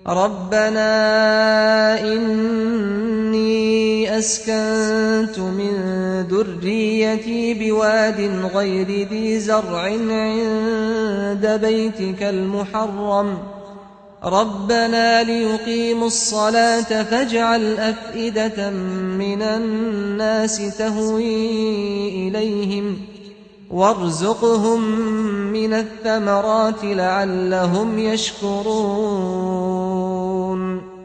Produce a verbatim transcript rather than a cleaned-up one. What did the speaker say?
ربنا إني أسكنت من ذريتي بواد غير ذي زرع عند بيتك المحرم ربنا ليقيموا الصلاة فاجعل أفئدة من الناس تهوي إليهم وارزقهم من الثمرات لعلهم يشكرون